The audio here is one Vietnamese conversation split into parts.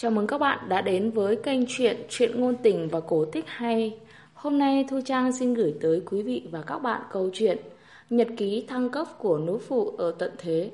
Chào mừng các bạn đã đến với kênh Truyện ngôn tình và cổ tích hay. Hôm nay Thu Trang xin gửi tới quý vị và các bạn câu chuyện Nhật ký thăng cấp của nữ phụ ở tận thế.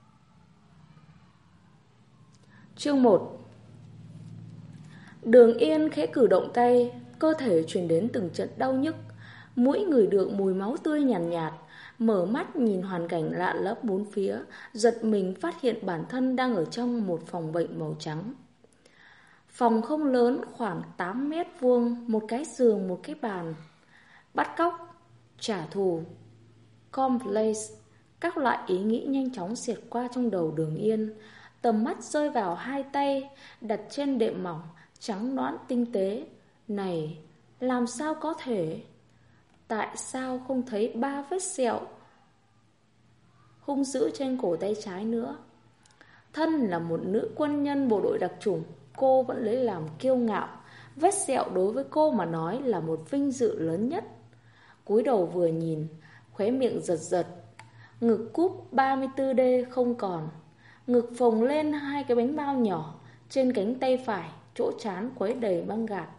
Chương 1. Đường Yên khẽ cử động tay, cơ thể truyền đến từng trận đau nhức. Mũi ngửi được mùi máu tươi nhàn nhạt, mở mắt nhìn hoàn cảnh lạ lẫm bốn phía, giật mình phát hiện bản thân đang ở trong một phòng bệnh màu trắng. Phòng không lớn, khoảng 8 mét vuông, một cái giường, một cái bàn. Bắt cóc, trả thù, complice, các loại ý nghĩ nhanh chóng xẹt qua trong đầu Đường Yên. Tầm mắt rơi vào hai tay đặt trên đệm mỏng, trắng nõn tinh tế. Này, làm sao có thể? Tại sao không thấy 3 vết sẹo hung dữ trên cổ tay trái nữa? Thân là một nữ quân nhân bộ đội đặc chủng, cô vẫn lấy làm kiêu ngạo. Vết sẹo đối với cô mà nói là một vinh dự lớn nhất. Cúi đầu vừa nhìn, khóe miệng giật giật. Ngực cúp 34D không còn. Ngực phồng lên hai cái bánh bao nhỏ. Trên cánh tay phải, chỗ trán quấy đầy băng gạc.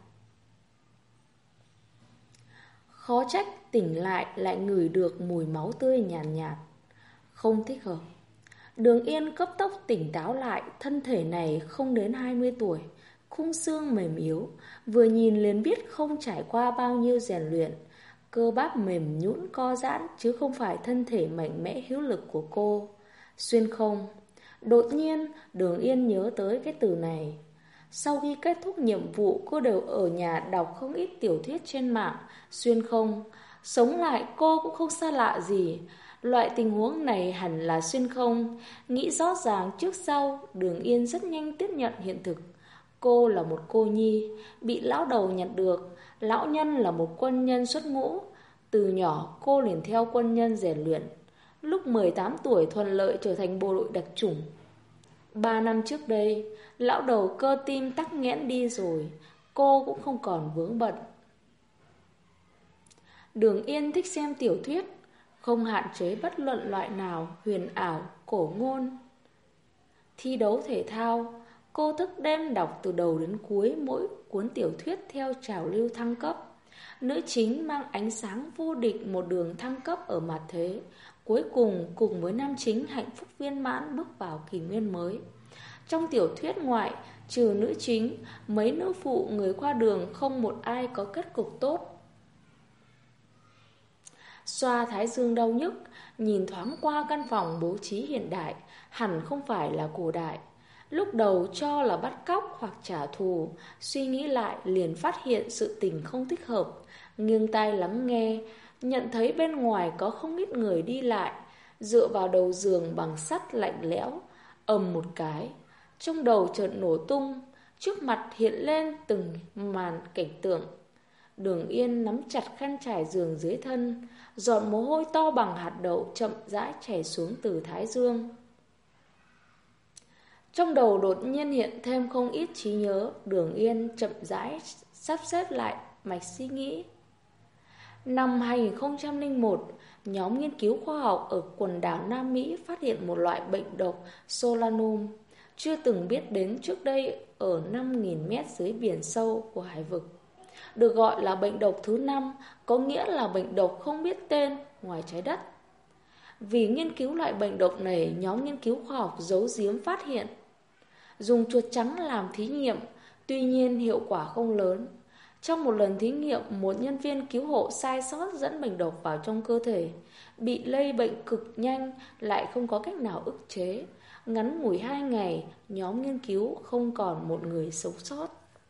Khó trách tỉnh lại ngửi được mùi máu tươi nhàn nhạt. Không thích hợp. Đường Yên cấp tốc tỉnh táo lại. Thân thể này không đến 20 tuổi, khung xương mềm yếu, vừa nhìn liền biết không trải qua bao nhiêu rèn luyện. Cơ bắp mềm nhũn co giãn, chứ không phải thân thể mạnh mẽ hữu lực của cô. Xuyên không. Đột nhiên Đường Yên nhớ tới cái từ này. Sau khi kết thúc nhiệm vụ, cô đều ở nhà đọc không ít tiểu thuyết trên mạng. Xuyên không. Sống lại cô cũng không xa lạ gì. Loại tình huống này hẳn là xuyên không. Nghĩ rõ ràng trước sau, Đường Yên rất nhanh tiếp nhận hiện thực. Cô là một cô nhi, bị lão đầu nhặt được. Lão nhân là một quân nhân xuất ngũ. Từ nhỏ cô liền theo quân nhân rèn luyện. Lúc 18 tuổi thuận lợi trở thành bộ đội đặc chủng. 3 năm trước đây, lão đầu cơ tim tắc nghẽn đi rồi, cô cũng không còn vướng bận. Đường Yên thích xem tiểu thuyết, không hạn chế bất luận loại nào, huyền ảo, cổ ngôn, thi đấu thể thao. Cô thức đêm đọc từ đầu đến cuối mỗi cuốn tiểu thuyết theo trào lưu thăng cấp. Nữ chính mang ánh sáng vô địch một đường thăng cấp ở mặt thế. Cuối cùng cùng với nam chính hạnh phúc viên mãn bước vào kỷ nguyên mới. Trong tiểu thuyết ngoại, trừ nữ chính, mấy nữ phụ người qua đường không một ai có kết cục tốt. Xoa thái dương đau nhức, nhìn thoáng qua căn phòng bố trí hiện đại, hẳn không phải là cổ đại. Lúc đầu cho là bắt cóc hoặc trả thù, suy nghĩ lại liền phát hiện sự tình không thích hợp. Nghiêng tai lắng nghe, nhận thấy bên ngoài có không ít người đi lại. Dựa vào đầu giường bằng sắt lạnh lẽo, ầm một cái, trong đầu chợt nổ tung, trước mặt hiện lên từng màn cảnh tượng. Đường Yên nắm chặt khăn trải giường dưới thân, giọt mồ hôi to bằng hạt đậu chậm rãi chảy xuống từ thái dương. Trong đầu đột nhiên hiện thêm không ít trí nhớ. Đường Yên chậm rãi sắp xếp lại mạch suy nghĩ. Năm 2001, nhóm nghiên cứu khoa học ở quần đảo Nam Mỹ phát hiện một loại bệnh độc Solanum chưa từng biết đến trước đây ở 5.000 mét dưới biển sâu của hải vực. Được gọi là bệnh độc thứ 5, có nghĩa là bệnh độc không biết tên ngoài trái đất. Vì nghiên cứu loại bệnh độc này, nhóm nghiên cứu khoa học giấu giếm phát hiện, dùng chuột trắng làm thí nghiệm, tuy nhiên hiệu quả không lớn. Trong một lần thí nghiệm, một nhân viên cứu hộ sai sót dẫn bệnh độc vào trong cơ thể, bị lây bệnh cực nhanh, lại không có cách nào ức chế. Ngắn ngủi 2 ngày, nhóm nghiên cứu không còn một người sống sót.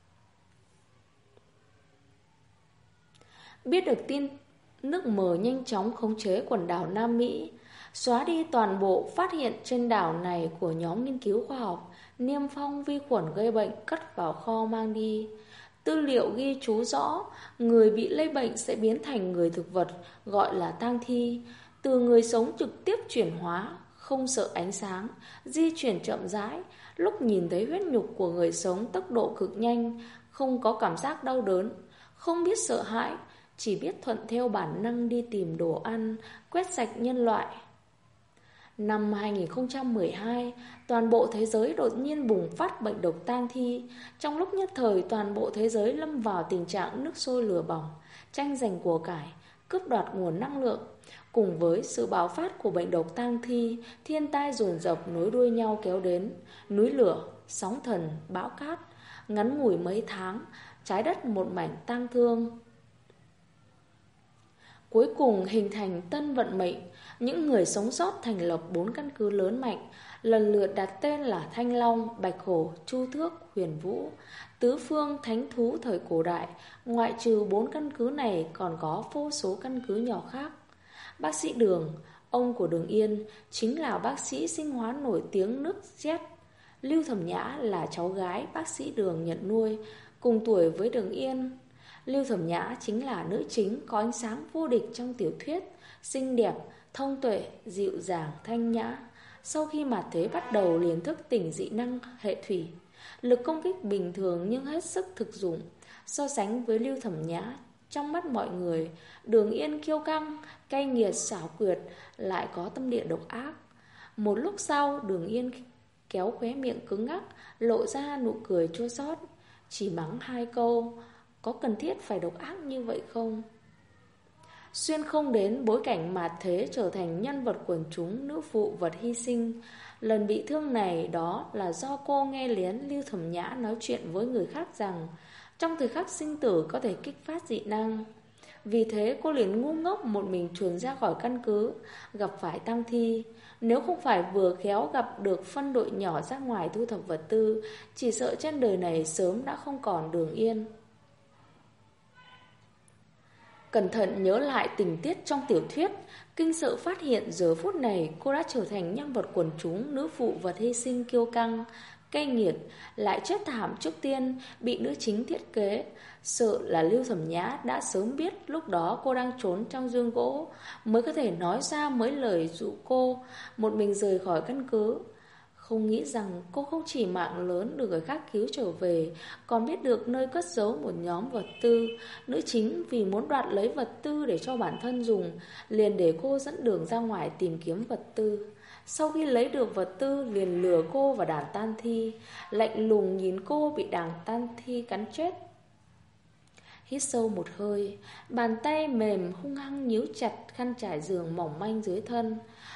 Biết được tin, nước mờ nhanh chóng khống chế quần đảo Nam Mỹ, xóa đi toàn bộ phát hiện trên đảo này của nhóm nghiên cứu khoa học, niêm phong vi khuẩn gây bệnh, cất vào kho mang đi. Tư liệu ghi chú rõ, người bị lây bệnh sẽ biến thành người thực vật, gọi là tang thi. Từ người sống trực tiếp chuyển hóa, không sợ ánh sáng, di chuyển chậm rãi. Lúc nhìn thấy huyết nhục của người sống tốc độ cực nhanh, không có cảm giác đau đớn, không biết sợ hãi, chỉ biết thuận theo bản năng đi tìm đồ ăn, quét sạch nhân loại. Năm 2012, toàn bộ thế giới đột nhiên bùng phát bệnh độc tang thi. Trong lúc nhất thời, toàn bộ thế giới lâm vào tình trạng nước sôi lửa bỏng, tranh giành của cải, cướp đoạt nguồn năng lượng. Cùng với sự bạo phát của bệnh độc tang thi, thiên tai dồn dập nối đuôi nhau kéo đến. Núi lửa, sóng thần, bão cát. Ngắn ngủi mấy tháng, trái đất một mảnh tang thương. Cuối cùng hình thành tân vận mệnh. Những người sống sót thành lập 4 căn cứ lớn mạnh, lần lượt đặt tên là Thanh Long, Bạch Hổ, Chu Tước, Huyền Vũ, tứ phương thánh thú thời cổ đại. Ngoại trừ 4 căn cứ này còn có vô số căn cứ nhỏ khác. Bác sĩ Đường, ông của Đường Yên, chính là bác sĩ sinh hóa nổi tiếng nước Z. Lưu Thẩm Nhã là cháu gái bác sĩ Đường nhận nuôi, cùng tuổi với Đường Yên. Lưu Thẩm Nhã chính là nữ chính có ánh sáng vô địch trong tiểu thuyết, xinh đẹp, thông tuệ, dịu dàng, thanh nhã. Sau khi mạt thế bắt đầu liền thức tỉnh dị năng hệ thủy, lực công kích bình thường nhưng hết sức thực dụng. So sánh với Lưu Thẩm Nhã, trong mắt mọi người, Đường Yên kiêu căng, cay nghiệt, xảo quyệt, lại có tâm địa độc ác. Một lúc sau, Đường Yên kéo khóe miệng cứng ngắc, lộ ra nụ cười chua xót, chỉ mắng 2 câu. Có cần thiết phải độc ác như vậy không? Xuyên không đến bối cảnh mạt thế trở thành nhân vật quần chúng, nữ phụ vật hy sinh. Lần bị thương này đó là do cô nghe lén Lưu Thẩm Nhã nói chuyện với người khác rằng trong thời khắc sinh tử có thể kích phát dị năng. Vì thế cô liền ngu ngốc một mình chuồn ra khỏi căn cứ, gặp phải tang thi. Nếu không phải vừa khéo gặp được phân đội nhỏ ra ngoài thu thập vật tư, chỉ sợ trên đời này sớm đã không còn Đường Yên. Cẩn thận nhớ lại tình tiết trong tiểu thuyết, kinh sợ phát hiện giờ phút này cô đã trở thành nhân vật quần chúng, nữ phụ vật hy sinh kiêu căng, cay nghiệt, lại chết thảm trước tiên, bị nữ chính thiết kế. Sợ là Lưu Thẩm Nhã đã sớm biết lúc đó cô đang trốn trong giương gỗ, mới có thể nói ra mấy lời dụ cô một mình rời khỏi căn cứ. Không nghĩ rằng cô không chỉ mạng lớn được người khác cứu trở về, còn biết được nơi cất giấu một nhóm vật tư. Nữ chính vì muốn đoạt lấy vật tư để cho bản thân dùng, liền để cô dẫn đường ra ngoài tìm kiếm vật tư. Sau khi lấy được vật tư, liền lừa cô vào đàn tang thi, lạnh lùng nhìn cô bị đàn tang thi cắn chết. Hít sâu một hơi, bàn tay mềm hung hăng níu chặt khăn trải giường mỏng manh dưới thân,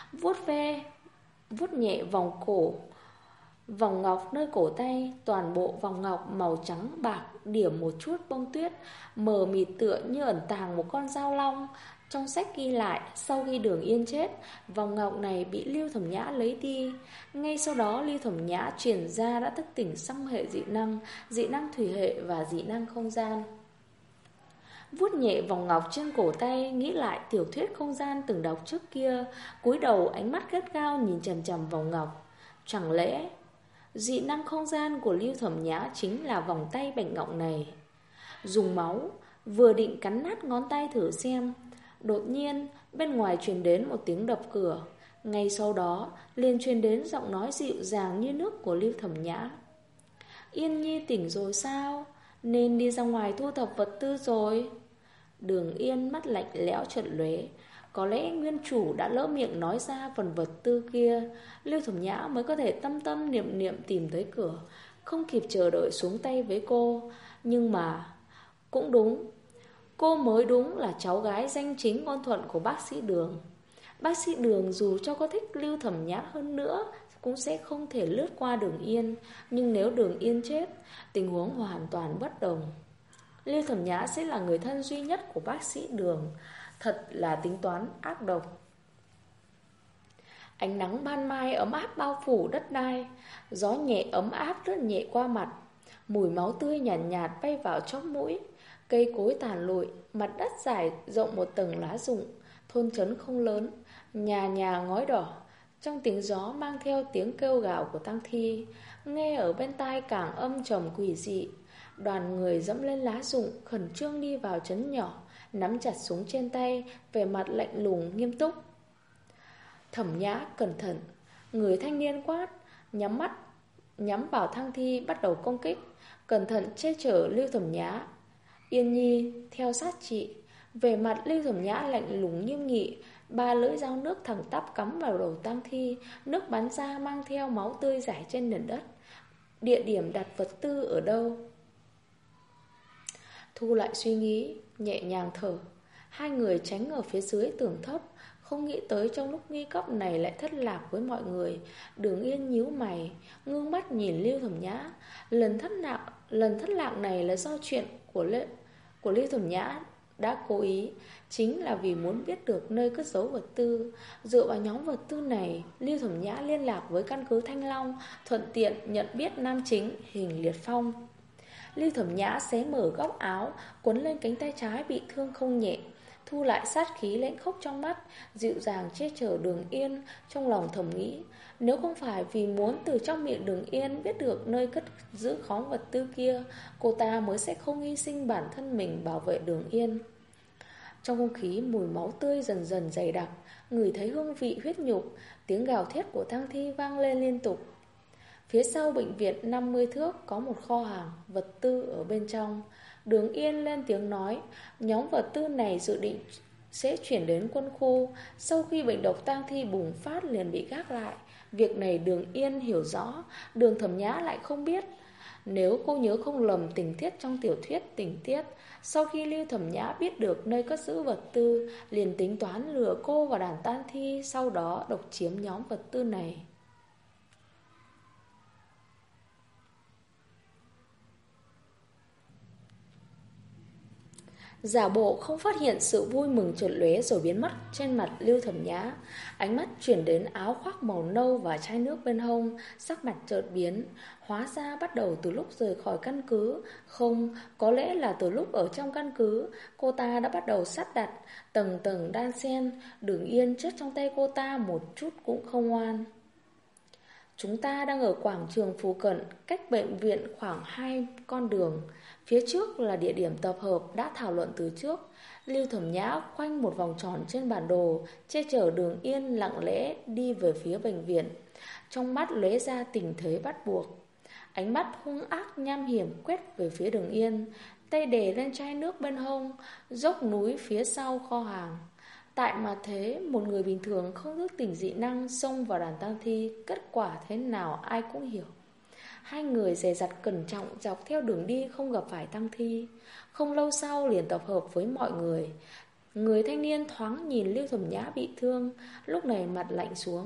vuốt nhẹ vòng cổ, vòng ngọc nơi cổ tay. Toàn bộ vòng ngọc màu trắng bạc điểm một chút bông tuyết, mờ mịt tựa như ẩn tàng một con dao long. Trong sách ghi lại, sau khi Đường Yên chết, vòng ngọc này bị Lưu Thẩm Nhã lấy đi. Ngay sau đó Lưu Thẩm Nhã truyền ra đã thức tỉnh song hệ dị năng thủy hệ và dị năng không gian. Vuốt nhẹ vòng ngọc trên cổ tay, nghĩ lại tiểu thuyết không gian từng đọc trước kia, cúi đầu ánh mắt gắt gao nhìn chằm chằm vòng ngọc. Chẳng lẽ dị năng không gian của Lưu Thẩm Nhã chính là vòng tay bạch ngọc này? Dùng máu, vừa định cắn nát ngón tay thử xem, đột nhiên bên ngoài truyền đến một tiếng đập cửa. Ngay sau đó liền truyền đến giọng nói dịu dàng như nước của Lưu Thẩm Nhã. Yên Nhi tỉnh rồi sao? Nên đi ra ngoài thu thập vật tư rồi. Đường Yên mắt lạnh lẽo chợt lóe. Có lẽ nguyên chủ đã lỡ miệng nói ra phần vật tư kia, Lưu Thẩm Nhã mới có thể tâm tâm niệm niệm tìm tới cửa, không kịp chờ đợi xuống tay với cô. Nhưng mà cũng đúng, cô mới đúng là cháu gái danh chính ngôn thuận của bác sĩ Đường. Bác sĩ Đường dù cho có thích Lưu Thẩm Nhã hơn nữa cũng sẽ không thể lướt qua Đường Yên. Nhưng nếu Đường Yên chết, tình huống hoàn toàn bất đồng. Lưu Thẩm Nhã sẽ là người thân duy nhất của bác sĩ Đường. Thật là tính toán ác độc. Ánh nắng ban mai ấm áp bao phủ đất đai, gió nhẹ ấm áp rất nhẹ qua mặt. Mùi máu tươi nhàn nhạt, bay vào chóp mũi. Cây cối tàn lụi, mặt đất trải rộng một tầng lá rụng. Thôn trấn không lớn, nhà nhà ngói đỏ. Trong tiếng gió mang theo tiếng kêu gào của tang thi, nghe ở bên tai càng âm trầm quỷ dị. Đoàn người dẫm lên lá rụng, khẩn trương đi vào trấn nhỏ, nắm chặt súng trên tay, vẻ mặt lạnh lùng nghiêm túc. Thẩm Nhã cẩn thận, người thanh niên quát, nhắm vào tang thi bắt đầu công kích. Cẩn thận che chở Lưu Thẩm Nhã. Yên Nhi theo sát chị. Vẻ mặt Lưu Thẩm Nhã lạnh lùng nghiêm nghị, Ba lưỡi dao nước thẳng tắp cắm vào đầu tang thi, nước bắn ra mang theo máu tươi rải trên nền đất. Địa điểm đặt vật tư ở đâu? Thu lại suy nghĩ, nhẹ nhàng thở. Hai người tránh ở phía dưới tường thấp, không nghĩ tới trong lúc nguy cấp này lại thất lạc với mọi người. Đường Yên nhíu mày, ngước mắt nhìn Lưu Thẩm Nhã. Lần thất lạc này là do chuyện của Lưu Thẩm Nhã đã cố ý, chính là vì muốn biết được nơi cất giấu vật tư. Dựa vào nhóm vật tư này, Lưu Thẩm Nhã liên lạc với căn cứ Thanh Long, thuận tiện nhận biết nam chính Hình Liệt Phong. Lưu Thẩm Nhã xé mở góc áo, quấn lên cánh tay trái bị thương không nhẹ. Thu lại sát khí lãnh khốc trong mắt, dịu dàng che chở Đường Yên, trong lòng thầm nghĩ, nếu không phải vì muốn từ trong miệng Đường Yên biết được nơi cất giữ khóm vật tư kia, cô ta mới sẽ không hy sinh bản thân mình bảo vệ Đường Yên. Trong không khí mùi máu tươi dần dần dày đặc, ngửi thấy hương vị huyết nhục, tiếng gào thét của tang thi vang lên liên tục. Phía sau bệnh viện 50 thước có một kho hàng vật tư ở bên trong. Đường Yên lên tiếng nói, nhóm vật tư này dự định sẽ chuyển đến quân khu, sau khi bệnh độc tang thi bùng phát liền bị gác lại. Việc này Đường Yên hiểu rõ, Đường Thẩm Nhã lại không biết. Nếu cô nhớ không lầm tình tiết trong tiểu thuyết tình tiết, sau khi Lưu Thẩm Nhã biết được nơi cất giữ vật tư, liền tính toán lừa cô và đàn tang thi, sau đó độc chiếm nhóm vật tư này. Giả bộ không phát hiện sự vui mừng chợt lóe rồi biến mất trên mặt Lưu Thẩm Nhã. Ánh mắt chuyển đến áo khoác màu nâu và chai nước bên hông, sắc mặt chợt biến. Hóa ra bắt đầu từ lúc rời khỏi căn cứ. Không, có lẽ là từ lúc ở trong căn cứ, cô ta đã bắt đầu sắp đặt, tầng tầng đan xen. Đường Yên chết trong tay cô ta một chút cũng không ngoan. Chúng ta đang ở quảng trường phụ cận, cách bệnh viện khoảng 2 con đường. Phía trước là địa điểm tập hợp đã thảo luận từ trước. Lưu Thẩm Nhã khoanh một vòng tròn trên bản đồ, che chở Đường Yên lặng lẽ đi về phía bệnh viện. Trong mắt lóe ra tình thế bắt buộc. Ánh mắt hung ác nham hiểm quét về phía Đường Yên, tay đè lên chai nước bên hông, dốc núi phía sau kho hàng. Tại mà thế, một người bình thường không thức tỉnh dị năng xông vào đàn tang thi, kết quả thế nào ai cũng hiểu. Hai người dè dặt cẩn trọng dọc theo đường đi không gặp phải tang thi. Không lâu sau liền tập hợp với mọi người. Người thanh niên thoáng nhìn Lưu Thẩm Nhã bị thương, lúc này mặt lạnh xuống.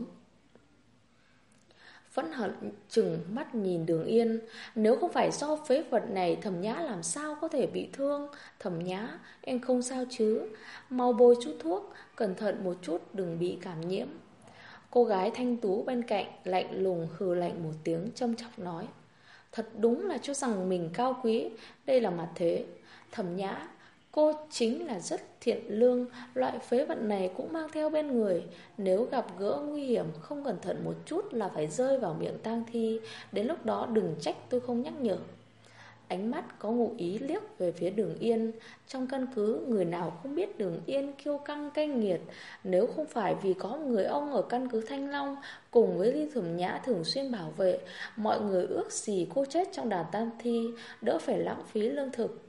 Phẫn hận chừng mắt nhìn Đường Yên. Nếu không phải do phế vật này, Thẩm Nhã làm sao có thể bị thương? Thẩm Nhã, em không sao chứ? Mau bôi chút thuốc, cẩn thận một chút đừng bị cảm nhiễm. Cô gái thanh tú bên cạnh lạnh lùng hừ lạnh một tiếng châm chọc nói. Thật đúng là cho rằng mình cao quý. Đây là mặt thế. Thẩm Nhã, cô chính là rất thiện lương. Loại phế vật này cũng mang theo bên người. Nếu gặp gỡ nguy hiểm, không cẩn thận một chút là phải rơi vào miệng tang thi. Đến lúc đó đừng trách tôi không nhắc nhở. Ánh mắt có ngụ ý liếc về phía Đường Yên. Trong căn cứ, người nào không biết Đường Yên kiêu căng cay nghiệt. Nếu không phải vì có người ông ở căn cứ Thanh Long cùng với Lưu Thẩm Nhã thường xuyên bảo vệ, mọi người ước gì cô chết trong đàn tang thi, đỡ phải lãng phí lương thực.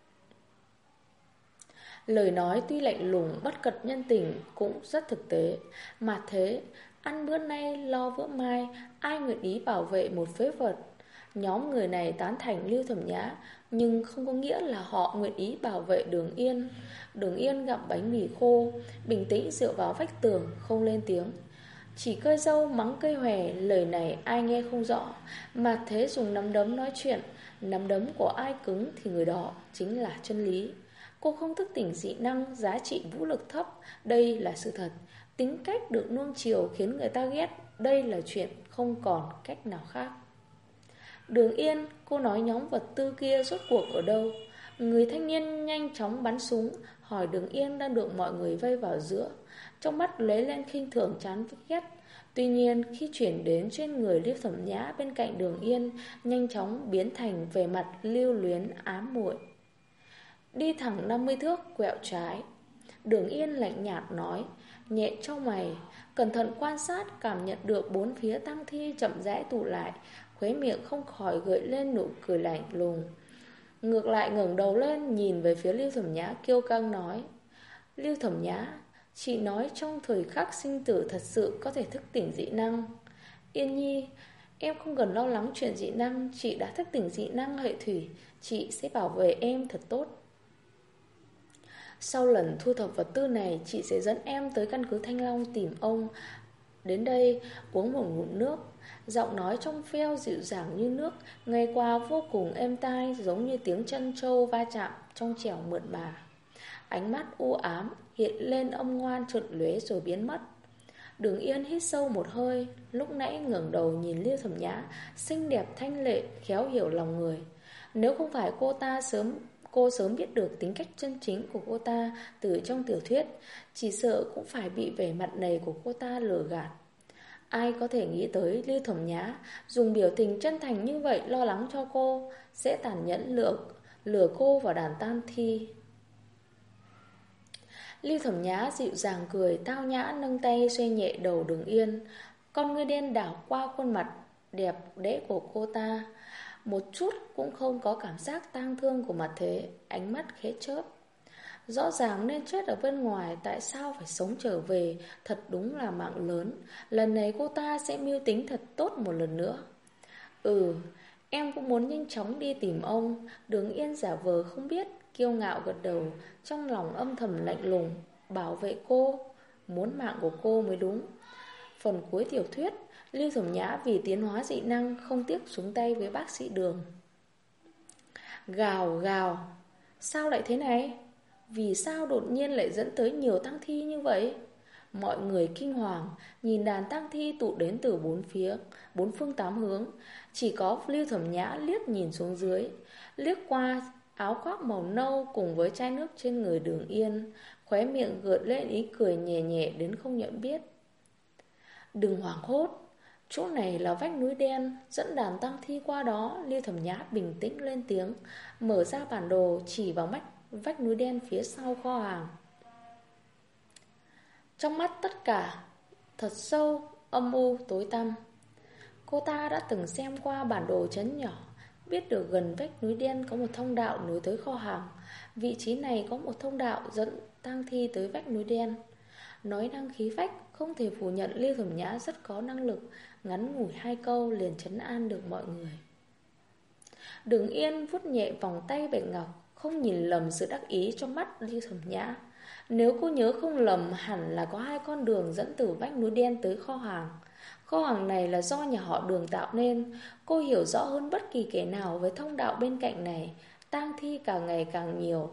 Lời nói tuy lạnh lùng, bất cật nhân tình cũng rất thực tế. Mà thế, ăn bữa nay lo bữa mai, ai nguyện ý bảo vệ một phế vật? Nhóm người này tán thành Lưu Thẩm Nhã, nhưng không có nghĩa là họ nguyện ý bảo vệ Đường Yên. Đường Yên gặm bánh mì khô, bình tĩnh dựa vào vách tường, không lên tiếng. Chỉ cơi râu mắng cây hòe, lời này ai nghe không rõ. Mà thế dùng nắm đấm nói chuyện, nắm đấm của ai cứng thì người đó chính là chân lý. Cô không thức tỉnh dị năng, giá trị vũ lực thấp, đây là sự thật. Tính cách được nuông chiều khiến người ta ghét, đây là chuyện không còn cách nào khác. Đường Yên, cô nói nhóm vật tư kia rốt cuộc ở đâu? Người thanh niên nhanh chóng bắn súng, hỏi Đường Yên đang được mọi người vây vào giữa. Trong mắt lóe lên khinh thường chán ghét. Tuy nhiên, khi chuyển đến trên người Lưu Thẩm Nhã bên cạnh Đường Yên, nhanh chóng biến thành vẻ mặt lưu luyến ám muội. Đi thẳng 50 thước, quẹo trái. Đường Yên lạnh nhạt nói, nhẹ chau mày, cẩn thận quan sát, cảm nhận được bốn phía tang thi chậm rãi tụ lại, khóe miệng không khỏi gợi lên nụ cười lạnh lùng. Ngược lại ngẩng đầu lên nhìn về phía Lưu Thẩm Nhã kiêu căng nói, Lưu Thẩm Nhã, Chị nói trong thời khắc sinh tử thật sự có thể thức tỉnh dị năng. Yên Nhi, em không cần lo lắng chuyện dị năng. Chị đã thức tỉnh dị năng hệ thủy. Chị sẽ bảo vệ em thật tốt. Sau lần thu thập vật tư này, chị sẽ dẫn em tới căn cứ Thanh Long tìm ông. Đến đây, uống một ngụm nước. Giọng nói trong veo dịu dàng như nước, nghe qua vô cùng êm tai, giống như tiếng chân trâu va chạm trong trẻo mượt mà. Ánh mắt u ám hiện lên âm ngoan trợn lóe rồi biến mất. Đường Yên hít sâu một hơi, lúc nãy ngẩng đầu nhìn Liêu Thẩm Nhã, xinh đẹp thanh lệ, khéo hiểu lòng người. Nếu không phải cô sớm biết được tính cách chân chính của cô ta từ trong tiểu thuyết, chỉ sợ cũng phải bị vẻ mặt này của cô ta lừa gạt. Ai có thể nghĩ tới Liêu Thẩm Nhã dùng biểu tình chân thành như vậy lo lắng cho cô, sẽ tàn nhẫn lừa cô vào đàn tam thi. Liêu Thẩm Nhã dịu dàng cười, tao nhã nâng tay xoay nhẹ đầu Đường Yên. Con ngươi đen đảo qua khuôn mặt đẹp đẽ của cô ta, một chút cũng không có cảm giác tang thương của mặt thế, ánh mắt khẽ chớp. Rõ ràng nên chết ở bên ngoài, tại sao phải sống trở về, thật đúng là mạng lớn. Lần này cô ta sẽ mưu tính thật tốt một lần nữa. Em cũng muốn nhanh chóng đi tìm ông. Đường Yên giả vờ không biết, kiêu ngạo gật đầu, trong lòng âm thầm lạnh lùng. Bảo vệ cô, muốn mạng của cô mới đúng. Phần cuối tiểu thuyết, Lưu Thẩm Nhã vì tiến hóa dị năng không tiếc xuống tay với bác sĩ Đường. Gào gào, sao lại thế này? Vì sao đột nhiên lại dẫn tới nhiều tang thi như vậy? Mọi người kinh hoàng, nhìn đàn tang thi tụ đến từ bốn phương tám hướng. Chỉ có Lưu Thẩm Nhã liếc nhìn xuống dưới, liếc qua áo khoác màu nâu cùng với chai nước trên người Đường Yên, khóe miệng gợn lên ý cười nhẹ nhẹ đến không nhận biết. Đừng hoảng hốt, chỗ này là vách núi đen, dẫn đàn tang thi qua đó. Lưu Thẩm Nhã bình tĩnh lên tiếng, mở ra bản đồ chỉ vào vách núi đen phía sau kho hàng. Trong mắt tất cả thật sâu, âm u, tối tăm. Cô ta đã từng xem qua bản đồ trấn nhỏ, biết được gần vách núi đen có một thông đạo nối tới kho hàng. Vị trí này có một thông đạo dẫn tang thi tới vách núi đen. Nói năng khí phách, không thể phủ nhận Lưu Thẩm Nhã rất có năng lực. Ngắn ngủi 2 câu liền trấn an được mọi người. Đường Yên vuốt nhẹ vòng tay bạch ngọc, không nhìn lầm sự đắc ý trong mắt Lưu Thẩm Nhã. Nếu cô nhớ không lầm, hẳn là có 2 con đường dẫn từ vách núi đen tới kho hàng. Kho hàng này là do nhà họ Đường tạo nên. Cô hiểu rõ hơn bất kỳ kẻ nào với thông đạo bên cạnh này. Tang thi càng ngày càng nhiều.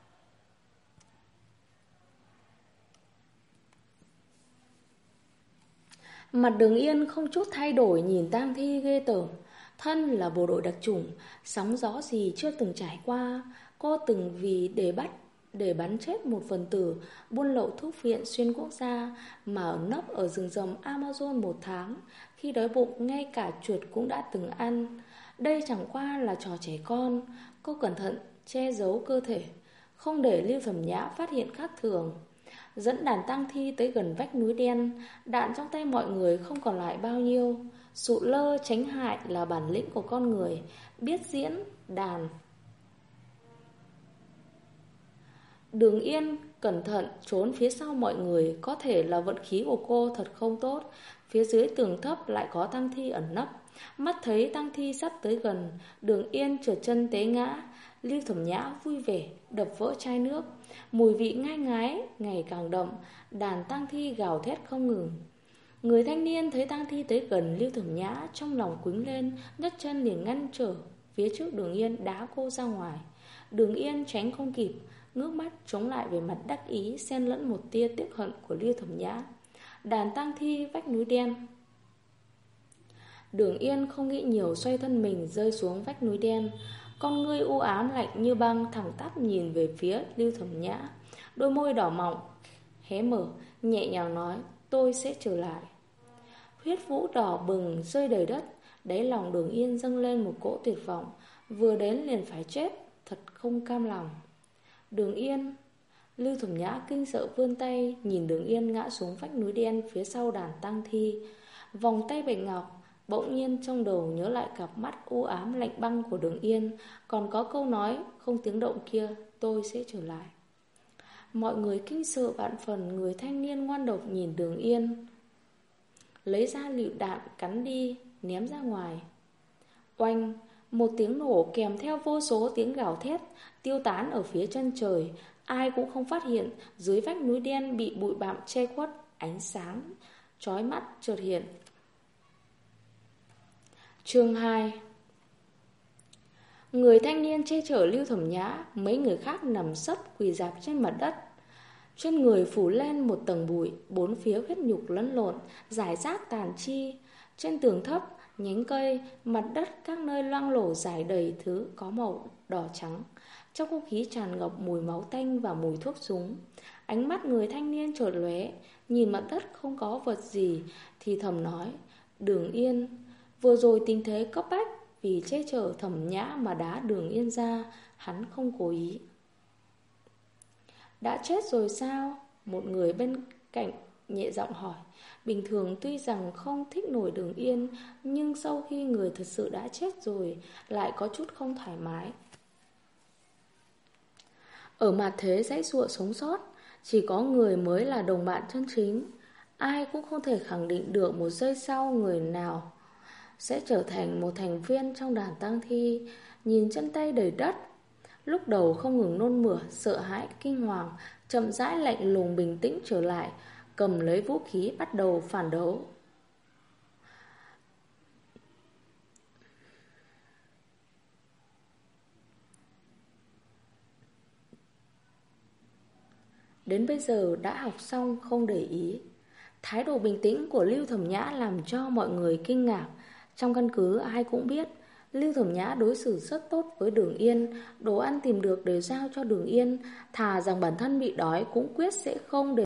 Mặt Đường Yên không chút thay đổi, nhìn tang thi ghê tởm. Thân là bộ đội đặc chủng, sóng gió gì chưa từng trải qua. Cô từng vì để bắn chết một phần tử buôn lậu thuốc viện xuyên quốc gia mà ở nấp ở rừng rậm Amazon 1 tháng. Khi đói bụng ngay cả chuột cũng đã từng ăn. Đây chẳng qua là trò trẻ con. Cô cẩn thận che giấu cơ thể, không để Lưu Thẩm Nhã phát hiện khác thường. Dẫn đàn tang thi tới gần vách núi đen. Đạn trong tay mọi người không còn lại bao nhiêu. Sụ lơ tránh hại là bản lĩnh của con người. Biết diễn đàn. Đường Yên cẩn thận trốn phía sau mọi người. Có thể là vận khí của cô thật không tốt. Phía dưới tường thấp lại có tang thi ẩn nấp. Mắt thấy tang thi sắp tới gần, Đường Yên trượt chân té ngã. Lưu Thẩm Nhã vui vẻ đập vỡ chai nước. Mùi vị ngai ngái ngày càng đậm. Đàn tang thi gào thét không ngừng. Người thanh niên thấy tang thi tới gần Lưu Thẩm Nhã, trong lòng quýnh lên, nhấc chân liền ngăn trở phía trước Đường Yên, đá cô ra ngoài. Đường Yên tránh không kịp, ngước mắt chống lại về mặt đắc ý, xen lẫn một tia tiếc hận của Lưu Thẩm Nhã. Đàn tang thi vách núi đen. Đường Yên không nghĩ nhiều, xoay thân mình rơi xuống vách núi đen. Con ngươi u ám lạnh như băng, thẳng tắp nhìn về phía Lưu Thẩm Nhã. Đôi môi đỏ mọng hé mở, nhẹ nhàng nói, tôi sẽ trở lại. Huyết vũ đỏ bừng rơi đầy đất. Đáy lòng Đường Yên dâng lên một cỗ tuyệt vọng. Vừa đến liền phải chết, thật không cam lòng. Đường Yên. Lưu Thẩm Nhã kinh sợ vươn tay, nhìn Đường Yên ngã xuống vách núi đen phía sau đàn tang thi. Vòng tay bạch ngọc. Bỗng nhiên trong đầu nhớ lại cặp mắt u ám lạnh băng của Đường Yên, còn có câu nói không tiếng động kia, tôi sẽ trở lại. Mọi người kinh sợ vạn phần. Người thanh niên ngoan độc nhìn Đường Yên, lấy ra lựu đạn cắn đi, ném ra ngoài. Oanh, một tiếng nổ kèm theo vô số tiếng gào thét tiêu tán ở phía chân trời. Ai cũng không phát hiện dưới vách núi đen bị bụi bặm che khuất, ánh sáng chói mắt chợt hiện. Chương 2. Người thanh niên che chở Lưu Thẩm Nhã, mấy người khác nằm sấp quỳ rạp trên mặt đất. Trên người phủ lên một tầng bụi, bốn phía huyết nhục lẫn lộn, rải rác tàn chi. Trên tường thấp, nhánh cây, mặt đất các nơi loang lổ rải đầy thứ có màu đỏ trắng. Trong không khí tràn ngập mùi máu tanh và mùi thuốc súng. Ánh mắt người thanh niên chợt lóe, nhìn mặt đất không có vật gì, thì thầm nói: Đường Yên, vừa rồi tình thế cấp bách, vì che chở Thẩm Nhã mà đá Đường Yên ra, hắn không cố ý. Đã chết rồi sao? Một người bên cạnh nhẹ giọng hỏi. Bình thường tuy rằng không thích nổi Đường Yên, nhưng sau khi người thật sự đã chết rồi, lại có chút không thoải mái. Ở mặt thế dãy giụa sống sót, chỉ có người mới là đồng bạn chân chính. Ai cũng không thể khẳng định được một giây sau người nào sẽ trở thành một thành viên trong đàn tang thi. Nhìn chân tay đầy đất, lúc đầu không ngừng nôn mửa, sợ hãi, kinh hoàng, chậm rãi lạnh lùng bình tĩnh trở lại, cầm lấy vũ khí bắt đầu phản đấu. Đến bây giờ đã học xong không để ý. Thái độ bình tĩnh của Lưu Thẩm Nhã làm cho mọi người kinh ngạc. Trong căn cứ ai cũng biết Lưu Thẩm Nhã đối xử rất tốt với Đường Yên, đồ ăn tìm được đều giao cho Đường Yên, thà rằng bản thân bị đói cũng quyết sẽ không để